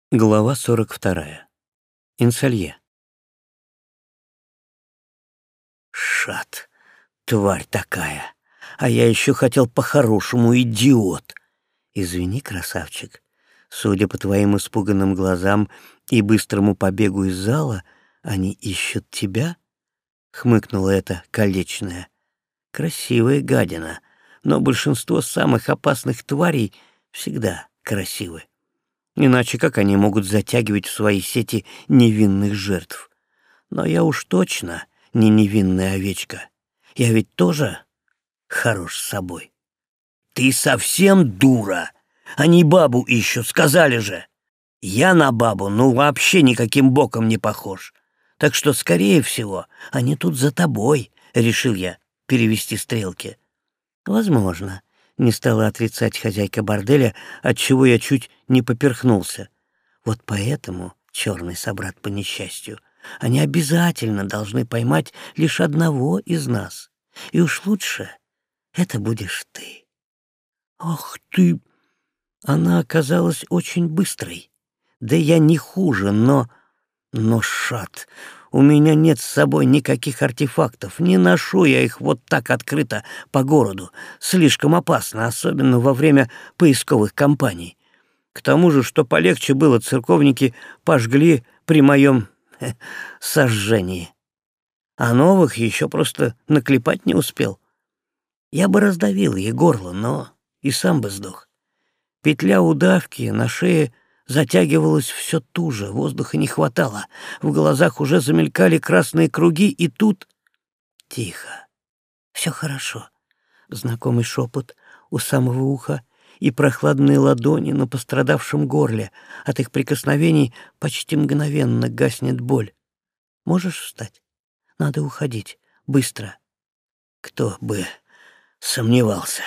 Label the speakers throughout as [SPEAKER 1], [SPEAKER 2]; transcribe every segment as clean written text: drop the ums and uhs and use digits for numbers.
[SPEAKER 1] Глава 42. Инсалье. Шат, тварь такая. А я еще хотел по-хорошему, идиот. Извини, красавчик. Судя по твоим испуганным глазам и быстрому побегу из зала, они ищут тебя? Хмыкнула эта колечная. Красивая гадина, но большинство самых опасных тварей всегда красивы. Иначе как они могут затягивать в свои сети невинных жертв? Но я уж точно не невинная овечка. Я ведь тоже хорош с собой. Ты совсем дура. Они бабу ищут, сказали же. Я на бабу, вообще никаким боком не похож. Так что, скорее всего, они тут за тобой, решил я перевести стрелки. Возможно. Не стала отрицать хозяйка борделя, отчего я чуть не поперхнулся. Вот поэтому, черный собрат по несчастью, они обязательно должны поймать лишь одного из нас. И уж лучше это будешь ты. Ах ты! Она оказалась очень быстрой. Да я не хуже, но шат. У меня нет с собой никаких артефактов, не ношу я их вот так открыто по городу. Слишком опасно, особенно во время поисковых кампаний. К тому же, что полегче было, церковники пожгли при моем сожжении. А новых еще просто наклепать не успел. Я бы раздавил ей горло, но и сам бы сдох. Петля удавки на шее затягивалась все туже, воздуха не хватало, в глазах уже замелькали красные круги, и тут... Тихо, все хорошо. Знакомый шепот у самого уха и прохладные ладони на пострадавшем горле. От их прикосновений почти мгновенно гаснет боль. Можешь встать? Надо уходить. Быстро. Кто бы сомневался.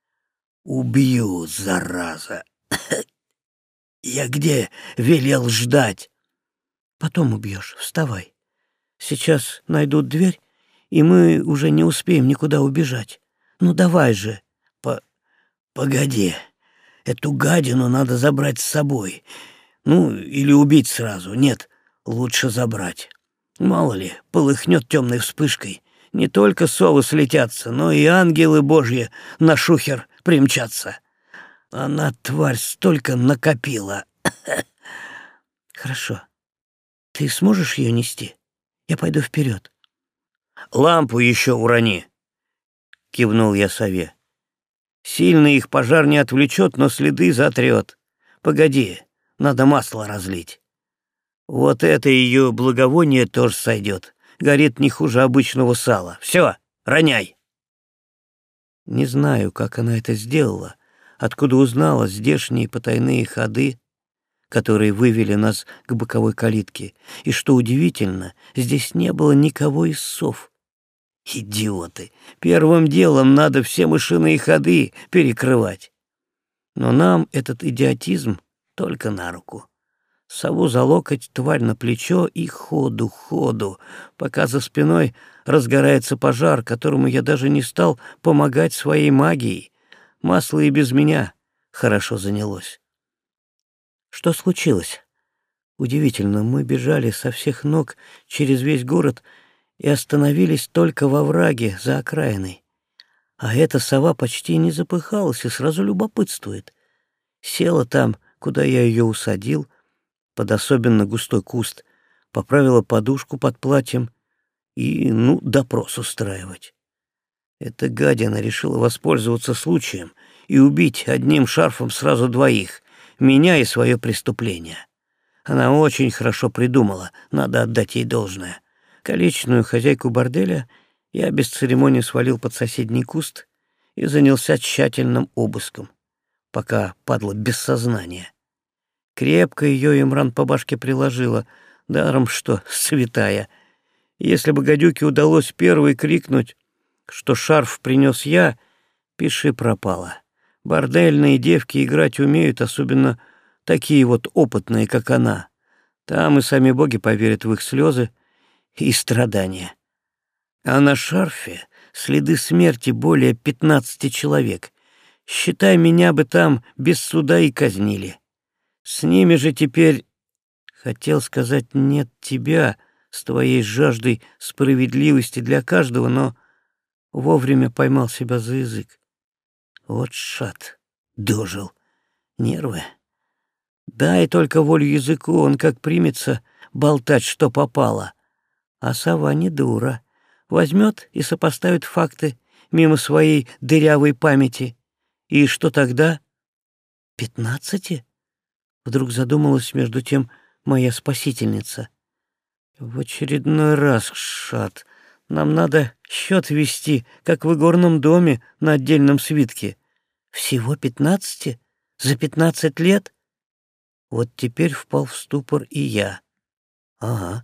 [SPEAKER 1] Убью, зараза. Я где велел ждать? Потом убьешь, вставай. Сейчас найдут дверь, и мы уже не успеем никуда убежать. Ну давай же. Погоди, эту гадину надо забрать с собой. Или убить сразу. Нет, лучше забрать. Мало ли, полыхнет темной вспышкой. Не только совы слетятся, но и ангелы божьи на шухер примчатся. Она, тварь, столько накопила. Хорошо. Ты сможешь ее нести? Я пойду вперед. Лампу еще урони, кивнул я сове. Сильно их пожар не отвлечет, но следы затрет. Погоди, надо масло разлить. Вот это ее благовоние тоже сойдет. Горит не хуже обычного сала. Все, роняй. Не знаю, как она это сделала, откуда узнала здешние потайные ходы, которые вывели нас к боковой калитке. И что удивительно, здесь не было никого из сов. Идиоты! Первым делом надо все мышиные ходы перекрывать. Но нам этот идиотизм только на руку. Сову за локоть, тварь на плечо и ходу, пока за спиной разгорается пожар, которому я даже не стал помогать своей магией. Масло и без меня хорошо занялось. Что случилось? Удивительно, мы бежали со всех ног через весь город и остановились только во враге за окраиной. А эта сова почти не запыхалась и сразу любопытствует. Села там, куда я ее усадил, под особенно густой куст, поправила подушку под платьем и, допрос устраивать. Эта гадина решила воспользоваться случаем и убить одним шарфом сразу двоих, меня и свое преступление. Она очень хорошо придумала, надо отдать ей должное. Колечную хозяйку борделя я без церемонии свалил под соседний куст и занялся тщательным обыском, пока падла без сознания. Крепко ее Имран по башке приложила, даром что святая. Если бы гадюке удалось первой крикнуть, что шарф принес я, пиши пропало. Бордельные девки играть умеют, особенно такие вот опытные, как она. Там и сами боги поверят в их слезы и страдания. А на шарфе следы смерти более 15 человек. Считай, меня бы там без суда и казнили. С ними же теперь, хотел сказать, нет тебя с твоей жаждой справедливости для каждого, но вовремя поймал себя за язык. Вот шат, дожил. Нервы. Дай только волю языку, он как примется болтать, что попало. А сова не дура. Возьмет и сопоставит факты мимо своей дырявой памяти. И что тогда? 15? Вдруг задумалась между тем моя спасительница. В очередной раз, шат, нам надо счет вести, как в игорном доме на отдельном свитке. Всего 15? За 15 лет? Вот теперь впал в ступор и я. Ага,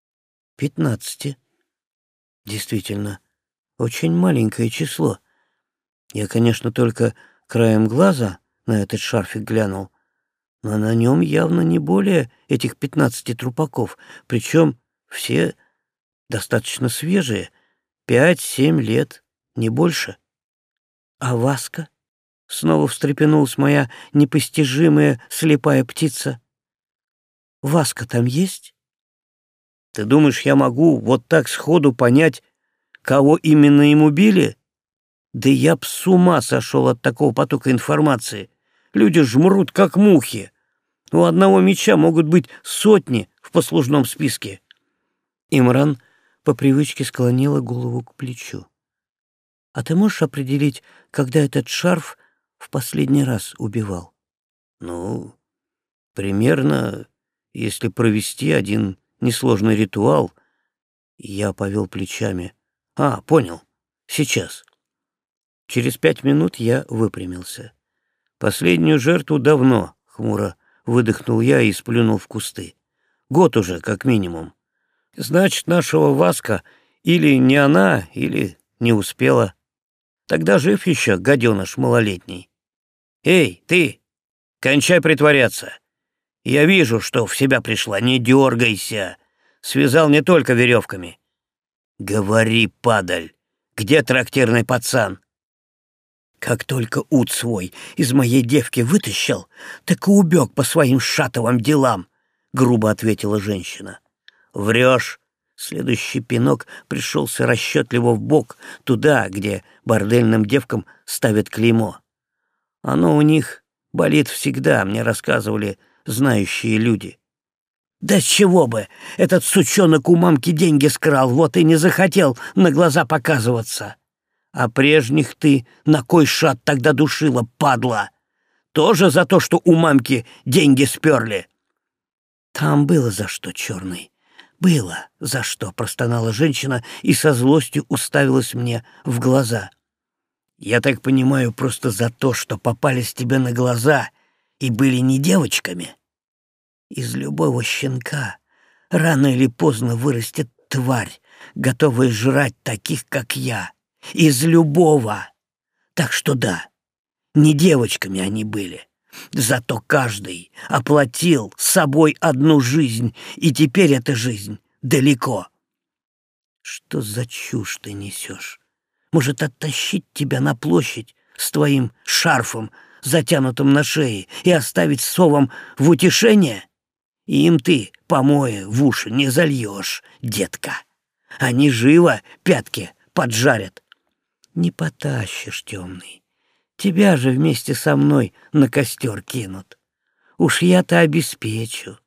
[SPEAKER 1] 15. Действительно, очень маленькое число. Я, конечно, только краем глаза на этот шарфик глянул, но на нем явно не более этих 15 трупаков, причем все достаточно свежие, 5-7 лет, не больше. А Васка? Снова встрепенулась моя непостижимая слепая птица. Васка там есть? Ты думаешь, я могу вот так сходу понять, кого именно им убили? Да я б с ума сошел от такого потока информации. Люди жмрут, как мухи. У одного меча могут быть сотни в послужном списке. Имран по привычке склонила голову к плечу. А ты можешь определить, когда этот шарф в последний раз убивал? Ну, примерно, если провести один несложный ритуал. Я повел плечами. А, понял. Сейчас. Через 5 минут я выпрямился. Последнюю жертву давно, хмуро выдохнул я и сплюнул в кусты. Год уже, как минимум. Значит, нашего Васка или не она, или не успела. Тогда жив еще гаденыш малолетний. Эй, ты, кончай притворяться. Я вижу, что в себя пришла, не дергайся. Связал не только веревками. Говори, падаль, где трактирный пацан? Как только ут свой из моей девки вытащил, так и убег по своим шатовым делам, грубо ответила женщина. Врешь. Следующий пинок пришелся расчетливо в бок, туда, где бордельным девкам ставят клеймо. Оно у них болит всегда, мне рассказывали знающие люди. Да с чего бы? Этот сучонок у мамки деньги скрал, вот и не захотел на глаза показываться. А прежних ты на кой шат тогда душила, падла? Тоже за то, что у мамки деньги сперли? Там было за что, черный. Было за что, простонала женщина и со злостью уставилась мне в глаза. Я так понимаю, просто за то, что попались тебе на глаза и были не девочками. Из любого щенка рано или поздно вырастет тварь, готовая жрать таких, как я. Из любого. Так что да, не девочками они были. Зато каждый оплатил с собой одну жизнь, и теперь эта жизнь далеко. Что за чушь ты несешь? Может, оттащить тебя на площадь с твоим шарфом, затянутым на шее, и оставить совам в утешение? Им ты помои в уши не зальешь, детка. Они живо пятки поджарят. Не потащишь, темный. Тебя же вместе со мной на костер кинут. Уж я-то обеспечу.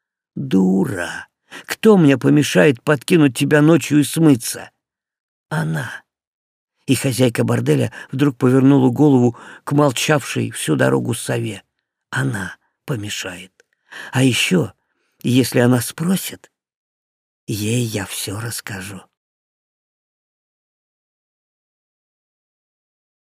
[SPEAKER 1] Дура! Кто мне помешает подкинуть тебя ночью и смыться? Она. И хозяйка борделя вдруг повернула голову к молчавшей всю дорогу сове. Она помешает. А еще, если она спросит, ей я все расскажу.